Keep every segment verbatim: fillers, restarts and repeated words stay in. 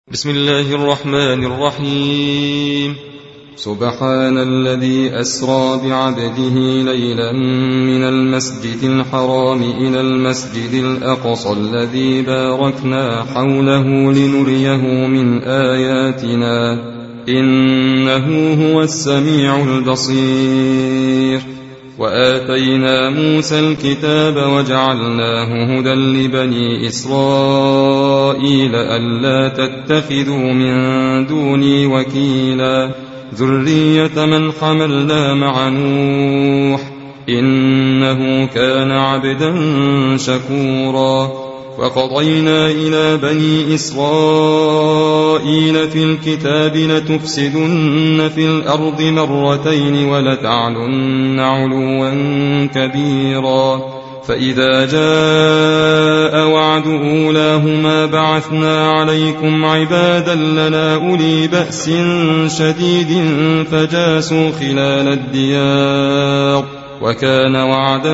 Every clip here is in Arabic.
بسم الله الرحمن الرحيم. سبحان الذي أسرى بعبده ليلا من المسجد الحرام إلى المسجد الأقصى الذي باركنا حوله لنريه من آياتنا إنه هو السميع البصير. وآتينا موسى الكتاب وجعلناه هدى لبني إسرائيل ألا تتخذوا من دوني وكيلا ذرية من حملنا مع نوح إنه كان عبدا شكورا. وقضينا إلى بني إسرائيل في الكتاب لتفسدن في الأرض مرتين ولتعلن علوا كبيرا. فإذا جاء وعد أولاهما بعثنا عليكم عبادا لنا أولي بأس شديد فجاسوا خلال الديار وكان وعدا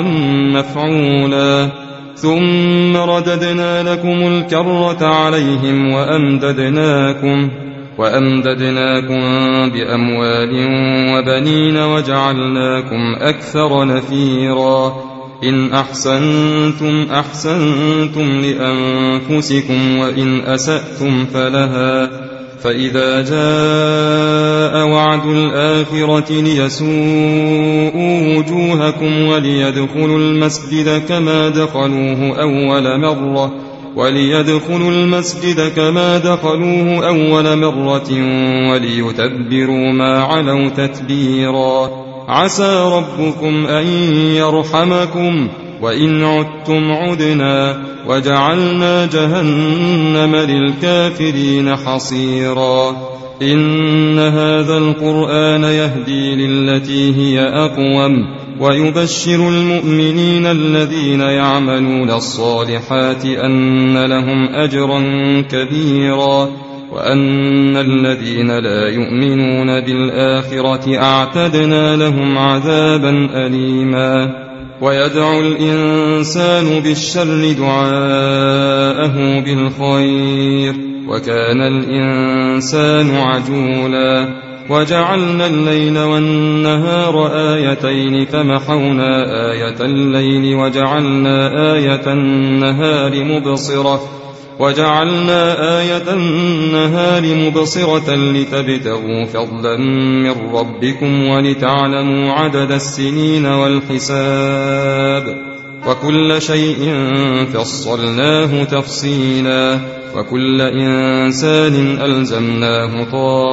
مفعولا. ثم رددنا لكم الكرة عليهم وأمددناكم وأمددناكم بأموال وبنين وجعلناكم أكثر نفيرا. إن أحسنتم أحسنتم لأنفسكم وإن أسأتم فلها. فإذا جاء وعد الآخرة ليسوءوا وجوهكم وليدخلوا المسجد كما دخلوه أول مرة وليدخلوا المسجد كما دخلوه أول مرة وليتبروا ما علوا تتبيرا. عسى ربكم أن يرحمكم وإن عدتم عدنا وجعلنا جهنم للكافرين حصيرا. إن هذا القرآن يهدي للتي هي أقوم ويبشر المؤمنين الذين يعملون الصالحات أن لهم أجرا كبيرا وأن الذين لا يؤمنون بالآخرة أعتدنا لهم عذابا أليما. ويدعو الإنسان بالشر دعاءه بالخير وكان الإنسان عجولا. وجعلنا الليل والنهار آيتين فمحونا آية الليل وجعلنا آية النهار مبصرة وجعلنا آية النهار مبصرة لتبتغوا فضلا من ربكم ولتعلموا عدد السنين والحساب وكل شيء فصلناه تفصيلا. وكل إنسان ألزمناه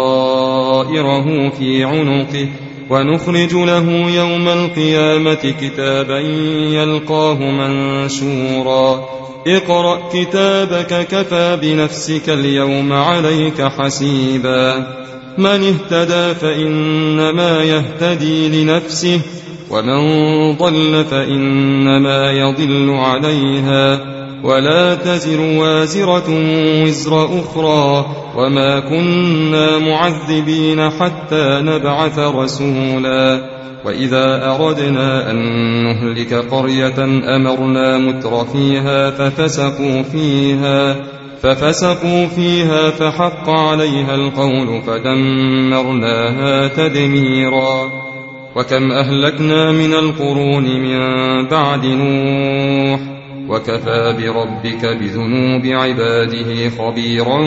طائره في عنقه ونخرج له يوم القيامة كتابا يلقاه منشورا. اقرأ كتابك كفى بنفسك اليوم عليك حسيبا. من اهتدى فإنما يهتدي لنفسه ومن ضل فإنما يضل عليها ولا تزر وازرة وزر أخرى وما كنا معذبين حتى نبعث رسولا. وإذا أردنا أن نهلك قرية أمرنا متر فيها ففسقوا فيها ففسقوا فيها فحق عليها القول فدمرناها تدميرا. وكم أهلكنا من القرون من بعد نوح وكفى بربك بذنوب عباده خبيرا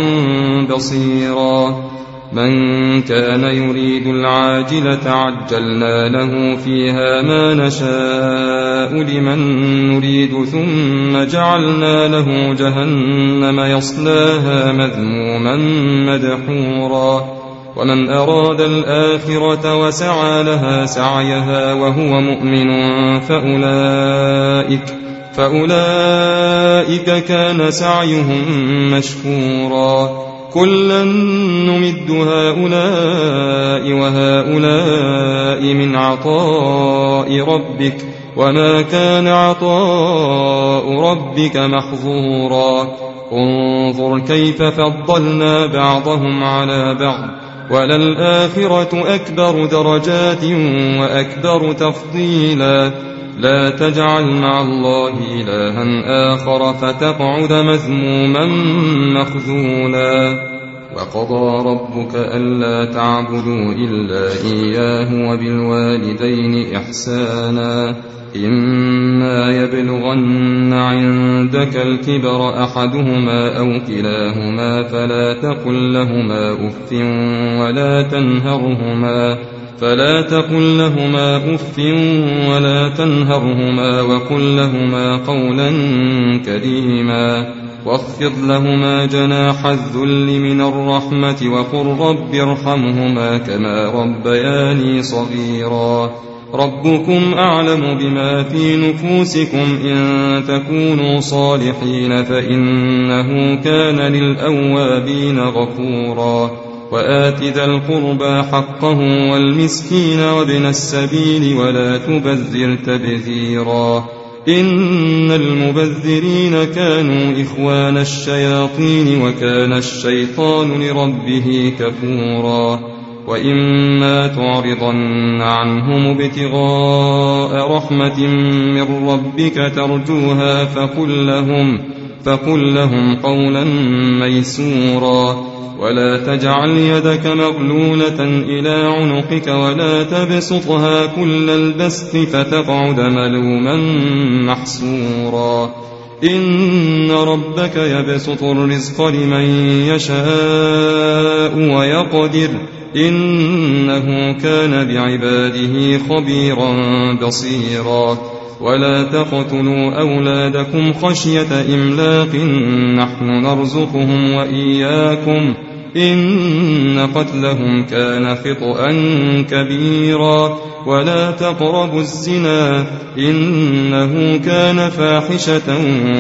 بصيرا. من كان يريد العاجلة عجلنا له فيها ما نشاء لمن نريد ثم جعلنا له جهنم يصلاها مذموما مدحورا. ومن أراد الآخرة وسعى لها سعيها وهو مؤمن فأولئك فأولئك كان سعيهم مشكورا. كلا نمد هؤلاء وهؤلاء من عطاء ربك وما كان عطاء ربك محظورا. انظر كيف فضلنا بعضهم على بعض وللآخرة أكبر درجات وأكبر تفضيلا. لا تجعل مع الله إلها آخر فتقعد مذموما مخذولا. وقضى ربك ألا تعبدوا إلا إياه وبالوالدين إحسانا إما يبلغن عندك الكبر أحدهما أو كلاهما فلا تقل لهما أف ولا تنهرهما فلا تقل لهما أف ولا تنهرهما وقل لهما قولا كريما واخفض لهما جناح الذل من الرحمة وقل رب ارحمهما كما ربياني صغيرا ربكم أعلم بما في نفوسكم إن تكونوا صالحين فإنه كان للأوابين غفورا وآت ذا القربى حقه والمسكين وابن السبيل ولا تبذر تبذيرا إن المبذرين كانوا إخوان الشياطين وكان الشيطان لربه كفورا وإما تعرضن عنهم ابتغاء رحمة من ربك ترجوها فقل لهم, فقل لهم قولا ميسورا ولا تجعل يدك مغلولة إلى عنقك ولا تبسطها كل البسط فتقعد ملوما محسورا إن ربك يبسط الرزق لمن يشاء ويقدر إنه كان بعباده خبيرا بصيرا ولا تقتلوا أولادكم خشية إملاق نحن نرزقهم وإياكم إن قتلهم كان خطأ كبيرا ولا تقربوا الزنا إنه كان فاحشة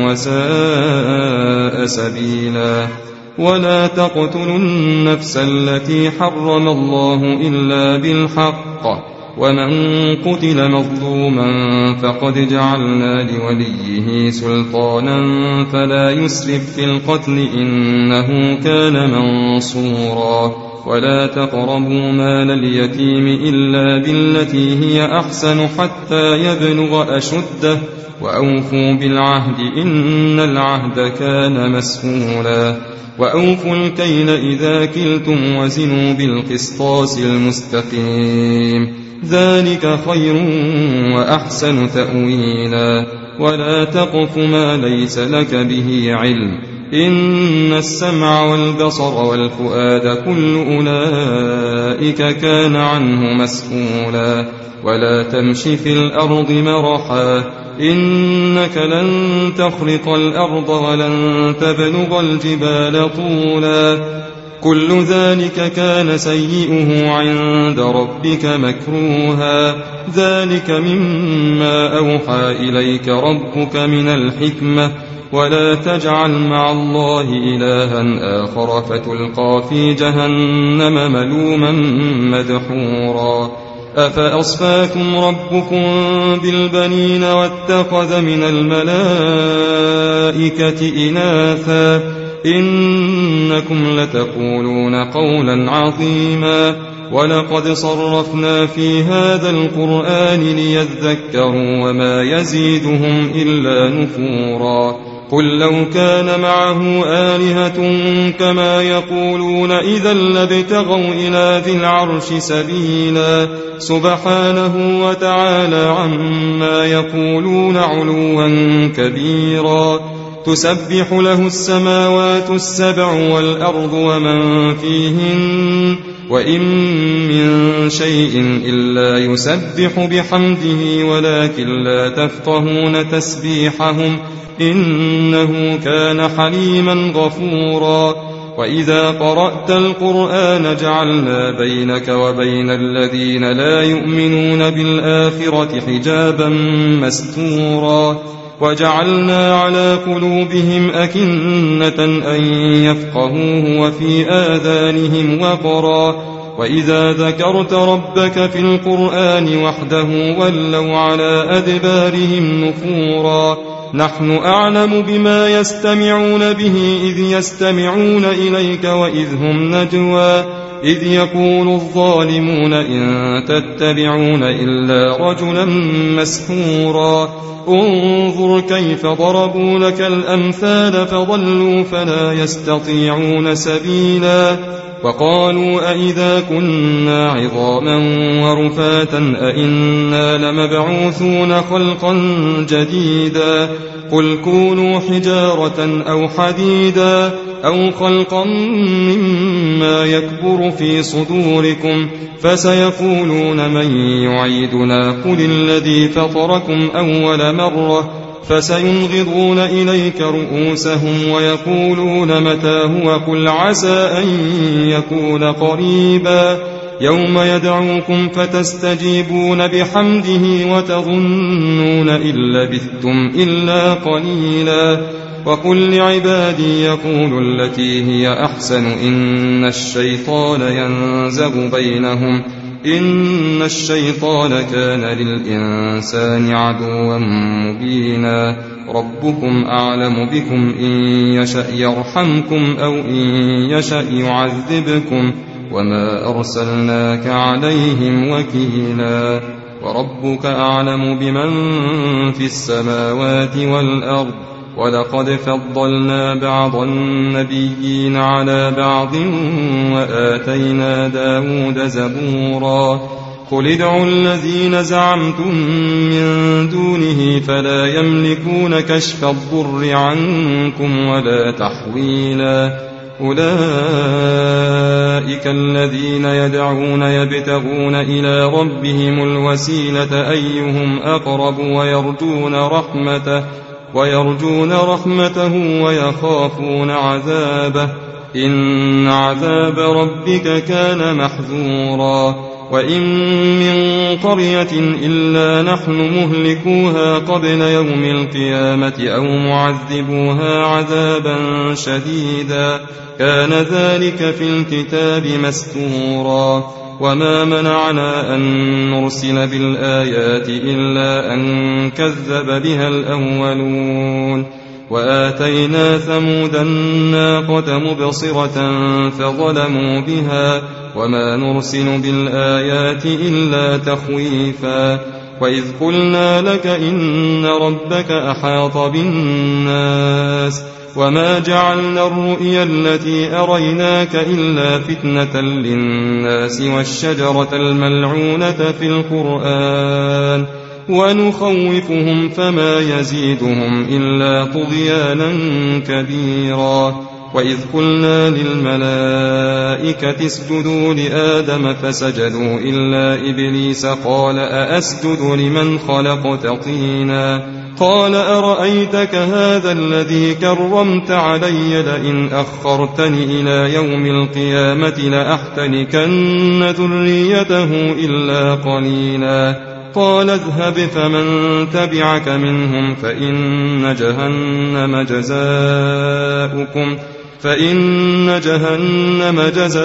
وساء سبيلا ولا تقتلوا النفس التي حرم الله إلا بالحق ومن قتل مظلوما فقد جعلنا لوليه سلطانا فلا يسرف في القتل إنه كان منصورا ولا تقربوا مال اليتيم إلا بالتي هي أحسن حتى يبلغ أشده وأوفوا بالعهد إن العهد كان مسؤولا وأوفوا الكيل إذا كلتم وزنوا بالقسطاس المستقيم ذلك خير وأحسن تأويلا ولا تقف ما ليس لك به علم إن السمع والبصر والفؤاد كل أولئك كان عنه مسؤولا ولا تمش في الأرض مرحا إنك لن تخرق الأرض ولن تبلغ الجبال طولا كل ذلك كان سيئه عند ربك مكروها ذلك مما أوحى إليك ربك من الحكمة ولا تجعل مع الله إلها آخر فتلقى في جهنم ملوما مدحورا أفأصفاكم ربكم بالبنين واتخذ من الملائكة إناثا إنكم لتقولون قولا عظيما ولقد صرفنا في هذا القرآن ليذكروا وما يزيدهم إلا نفورا قل لو كان معه آلهة كما يقولون إذا لابتغوا إلى ذي العرش سبيلا سبحانه وتعالى عما يقولون علوا كبيرا تسبح له السماوات السبع والأرض ومن فيهن وإن من شيء إلا يسبح بحمده ولكن لا تفقهون تسبيحهم إنه كان حليما غفورا وإذا قرأت القرآن جعلنا بينك وبين الذين لا يؤمنون بالآخرة حجابا مستورا وجعلنا على قلوبهم أكنة أن يفقهوه وفي آذانهم وقرا وإذا ذكرت ربك في القرآن وحده ولوا على أدبارهم نفورا نحن أعلم بما يستمعون به إذ يستمعون إليك وإذ هم نجوى إذ يقول الظالمون إن تتبعون إلا رجلا مسحورا انظر كيف ضربوا لك الأمثال فضلوا فلا يستطيعون سبيلا وقالوا أئذا كنا عظاما ورفاتا أئنا لمبعوثون خلقا جديدا قل كونوا حجارة أو حديدا أو خلقا مما يكبر في صدوركم فسيقولون من يعيدنا قل الذي فطركم أول مرة فسينغضون إليك رؤوسهم ويقولون متى هو قل عسى أن يكون قريبا يوم يدعوكم فتستجيبون بحمده وتظنون إن لبثتم إلا قليلا وقل لعبادي يقولوا التي هي أحسن إن الشيطان ينزغ بينهم إن الشيطان كان للإنسان عدوا مبينا ربكم أعلم بكم إن يشأ يرحمكم أو إن يشأ يعذبكم وما أرسلناك عليهم وكيلا وربك أعلم بمن في السماوات والأرض ولقد فضلنا بعض النبيين على بعض وآتينا داود زبورا قل ادعوا الذين زعمتم من دونه فلا يملكون كشف الضر عنكم ولا تحويلا أولئك الذين يدعون يبتغون إلى ربهم الوسيلة أيهم أقرب ويرجون رحمته ويرجون رحمته ويخافون عذابه إن عذاب ربك كان محذورا وإن من قرية إلا نحن مهلكوها قبل يوم القيامة أو معذبوها عذابا شديدا كان ذلك في الكتاب مستورا وما منعنا أن نرسل بالآيات إلا أن كذب بها الأولون وآتينا ثمود الناقة مبصرة فظلموا بها وما نرسل بالآيات إلا تخويفا وإذ قلنا لك إن ربك أحاط بالناس وما جعلنا الرؤيا التي أريناك إلا فتنة للناس والشجرة الملعونة في القرآن ونخوفهم فما يزيدهم إلا طغيانا كبيرا وإذ قلنا للملائكة اسجدوا لآدم فسجدوا إلا إبليس قال أأسجد لمن خلقت طينا قال أرأيتك هذا الذي كرمت علي لئن أخرتني إلى يوم القيامة لأحتنكن ذريته إلا قليلا قال اذهب فمن تبعك منهم فإن جهنم جزاؤكم فإن جهنم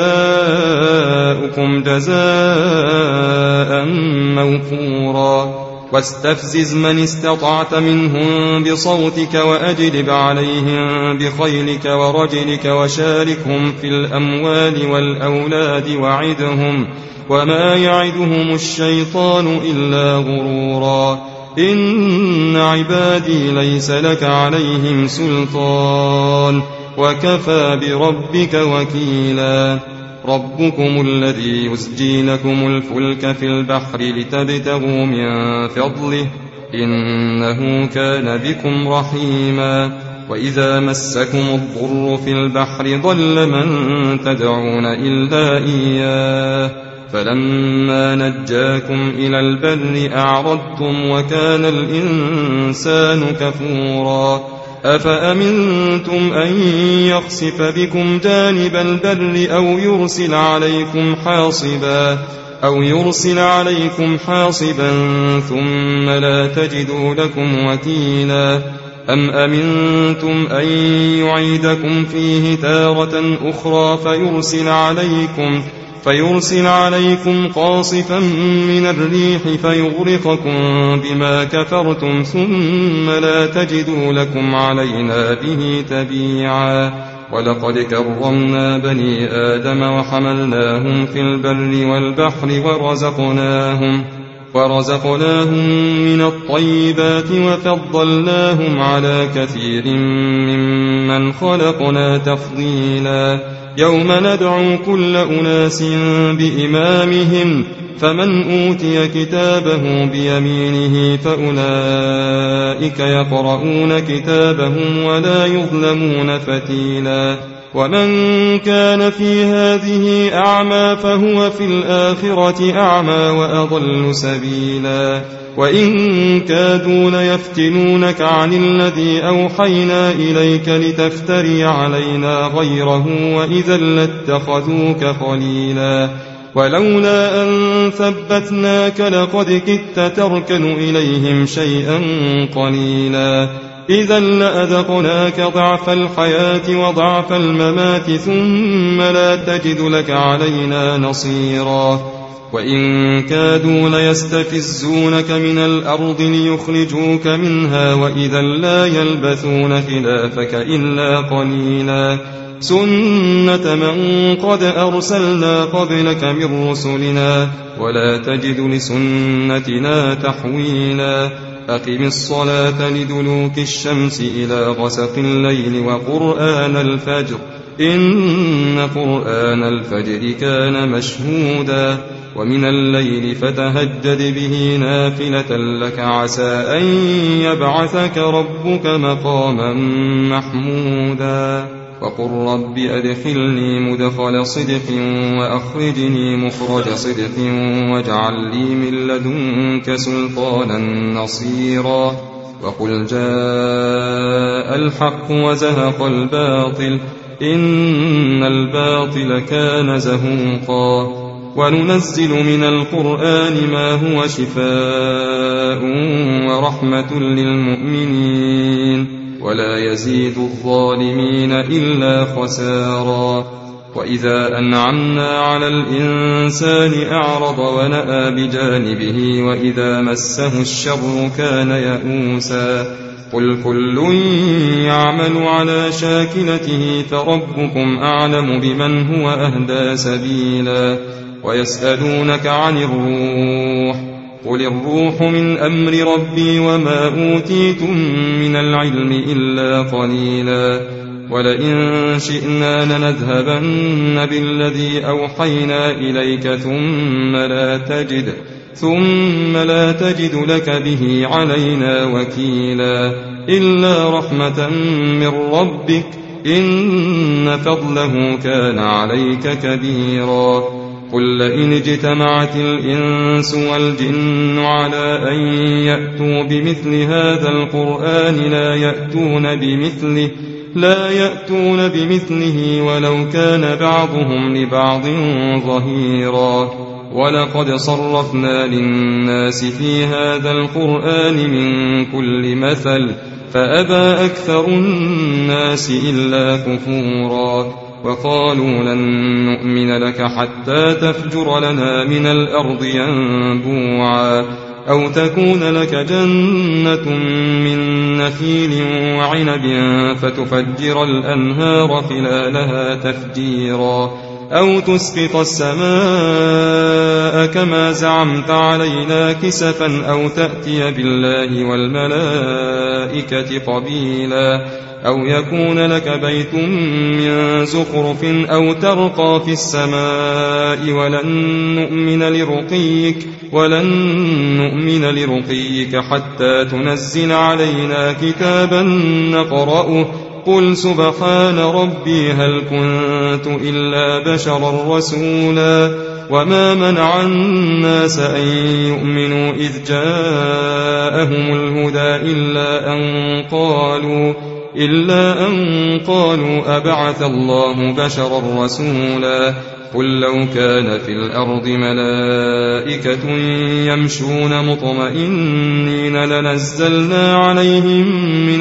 جزاؤكم جزاء موفورا واستفزز من استطعت منهم بصوتك وأجلب عليهم بخيلك ورجلك وشاركهم في الأموال والأولاد وعدهم وما يعدهم الشيطان إلا غرورا إن عبادي ليس لك عليهم سلطان وكفى بربك وكيلا ربكم الذي يسجي لكم الفلك في البحر لتبتغوا من فضله إنه كان بكم رحيما وإذا مسكم الضر في البحر ضل من تدعون إلا إياه فلما نجاكم إلى البر أعرضتم وكان الإنسان كفورا أفأمنتم أن يخسف بكم جانب البر أو يرسل عليكم حاصبا أو يرسل عليكم حاصبا ثم لا تجدوا لكم وكيلا أم أمنتم أن يعيدكم فيه تارة أخرى فيرسل عليكم فيرسل عليكم قاصفا من الريح فيغرقكم بما كفرتم ثم لا تجدوا لكم علينا به تبيعا ولقد كرمنا بني آدم وحملناهم في البر والبحر ورزقناهم ورزقناهم من الطيبات وفضلناهم على كثير ممن خلقنا تفضيلا يوم ندعو كل أناس بإمامهم فمن أوتي كتابه بيمينه فأولئك يقرؤون كتابهم ولا يظلمون فتيلا ومن كان في هذه أعمى فهو في الآخرة أعمى وأضل سبيلا وإن كادوا ليفتنونك عن الذي أوحينا إليك لتفتري علينا غيره وإذا لاتخذوك خليلا ولولا أن ثبتناك لقد كدت تركن إليهم شيئا قليلا إذا لأذقناك ضعف الحياة وضعف الممات ثم لا تجد لك علينا نصيرا وإن كادوا ليستفزونك من الأرض ليخرجوك منها وإذا لا يلبثون خلافك إلا قليلا سنة من قد أرسلنا قبلك من رسلنا ولا تجد لسنتنا تحويلا أقم الصلاة لدلوك الشمس إلى غسق الليل وقرآن الفجر إن قرآن الفجر كان مشهودا ومن الليل فتهجد به نافلة لك عسى أن يبعثك ربك مقاما محمودا وقل رب أدخلني مدخل صدق وأخرجني مخرج صدق واجعل لي من لدنك سلطانا نصيرا وقل جاء الحق وزهق الباطل إن الباطل كان زهوقا وننزل من القرآن ما هو شفاء ورحمة للمؤمنين ولا يزيد الظالمين إلا خسارا وإذا أنعمنا على الإنسان أعرض ونأى بجانبه وإذا مسه الشر كان يئوسا قل كل يعمل على شاكلته فربكم أعلم بمن هو أهدى سبيلا ويسألونك عن الروح قل الروح من أمر ربي وما أوتيتم من العلم إلا قليلا ولئن شئنا لنذهبن بالذي أوحينا إليك ثم لا تجد ثم لا تجد لك به علينا وكيلا إلا رحمة من ربك إن فضله كان عليك كبيرا قل لئن اجتمعت الإنس والجن على أن يأتوا بمثل هذا القرآن لا يأتون بمثله لا يأتون بمثله ولو كان بعضهم لبعض ظهيرا ولقد صرفنا للناس في هذا القرآن من كل مثل فأبى أكثر الناس إلا كفورا وقالوا لن نؤمن لك حتى تفجر لنا من الأرض ينبوعا أو تكون لك جنة من نخيل وعنب فتفجر الأنهار خلالها تفجيرا أو تسقط السماء كما زعمت علينا كسفا أو تأتي بالله والملائكة قبيلا أو يكون لك بيت من زخرف أو ترقى في السماء ولن نؤمن لرقيك ولن نؤمن لرقيك حتى تنزل علينا كتابا نقرأه قل سبحان ربي هل كنت إلا بشرا رسولا وما منع الناس أن يؤمنوا إذ جاءهم الهدى إلا أن قالوا إلا أن قالوا أبعث الله بشرا رسولا قل لو كان في الأرض ملائكة يمشون مطمئنين لنزلنا عليهم من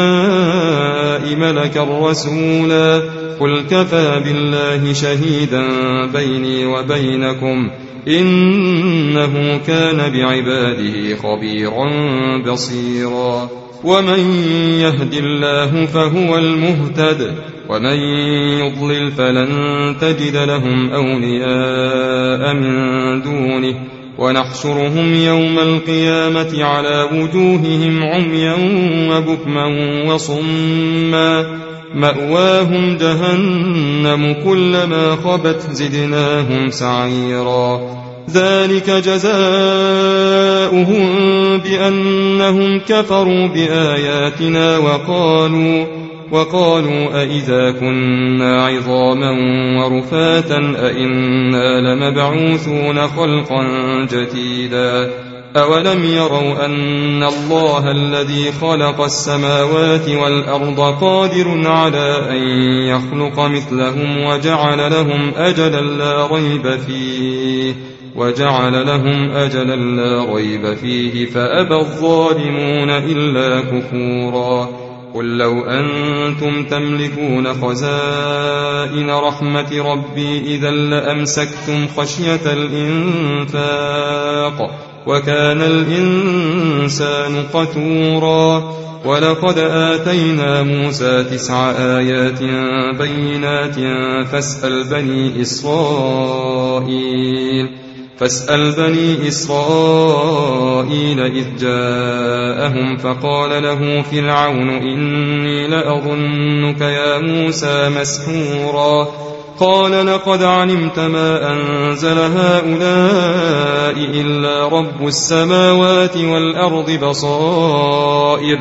السماء ملكا رسولا قل كفى بالله شهيدا بيني وبينكم إنه كان بعباده خبيرا بصيرا ومن يهد الله فهو المهتد ومن يضلل فلن تجد لهم أولياء من دونه ونحشرهم يوم القيامة على وجوههم عميا وبكما وصما مأواهم جهنم كلما خبت زدناهم سعيرا ذلك جزاؤهم بأنهم كفروا بآياتنا وقالوا وقالوا أئذا كنا عظاما ورفاتا أئنا لمبعوثون خلقا جديدا أولم يروا أن الله الذي خلق السماوات والأرض قادر على أن يخلق مثلهم وجعل لهم أجلا لا ريب فيه وجعل لهم أجلا لا ريب فيه فأبى الظالمون إلا كفورا قل لو أنتم تملكون خزائن رحمة ربي إذا لأمسكتم خشية الإنفاق وكان الإنسان قتورا ولقد آتينا موسى تسع آيات بينات فاسأل بني إسرائيل فاسأل بني إسرائيل إذ جاءهم فقال له فرعون إني لأظنك يا موسى مسحورا قال لقد علمت ما أنزل هؤلاء إلا رب السماوات والأرض بصائر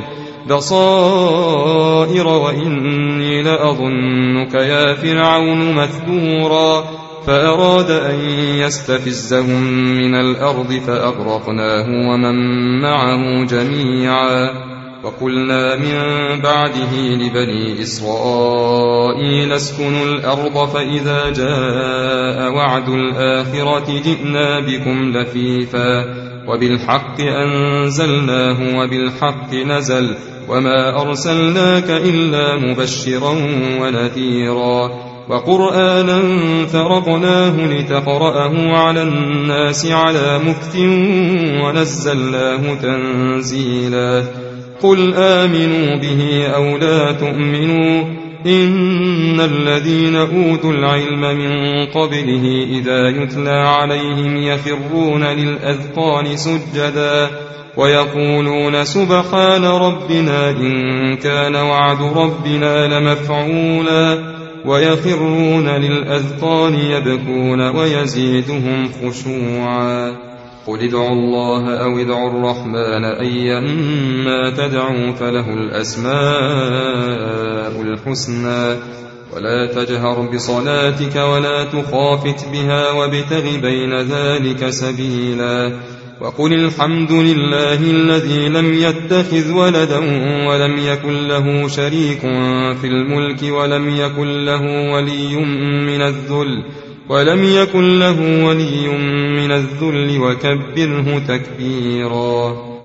بصائر وإني لأظنك يا فرعون مثبورا فأراد أن يستفزهم من الأرض فأغرقناه ومن معه جميعا وقلنا من بعده لبني إسرائيل اسكنوا الأرض فإذا جاء وعد الآخرة جئنا بكم لفيفا وبالحق أنزلناه وبالحق نزل وما أرسلناك إلا مبشرا ونذيرا وقرآنا فرقناه لتقرأه على الناس على مكث ونزلناه تنزيلا قل آمنوا به أو لا تؤمنوا إن الذين أوتوا العلم من قبله إذا يتلى عليهم يخرون للأذقان سجدا ويقولون سبحان ربنا إن كان وعد ربنا لمفعولا ويخرون للأذقان يبكون ويزيدهم خشوعا قل ادعوا الله أو ادعوا الرحمن أيما تدعوا فله الأسماء الحسنى ولا تجهر بصلاتك ولا تخافت بها وابتغ بين ذلك سبيلا وقل الحمد لله الذي لم يتخذ ولدا ولم يكن له شريك في الملك ولم يكن له ولي من الذل ولم يكن له ولي من الذل وكبره تكبيرا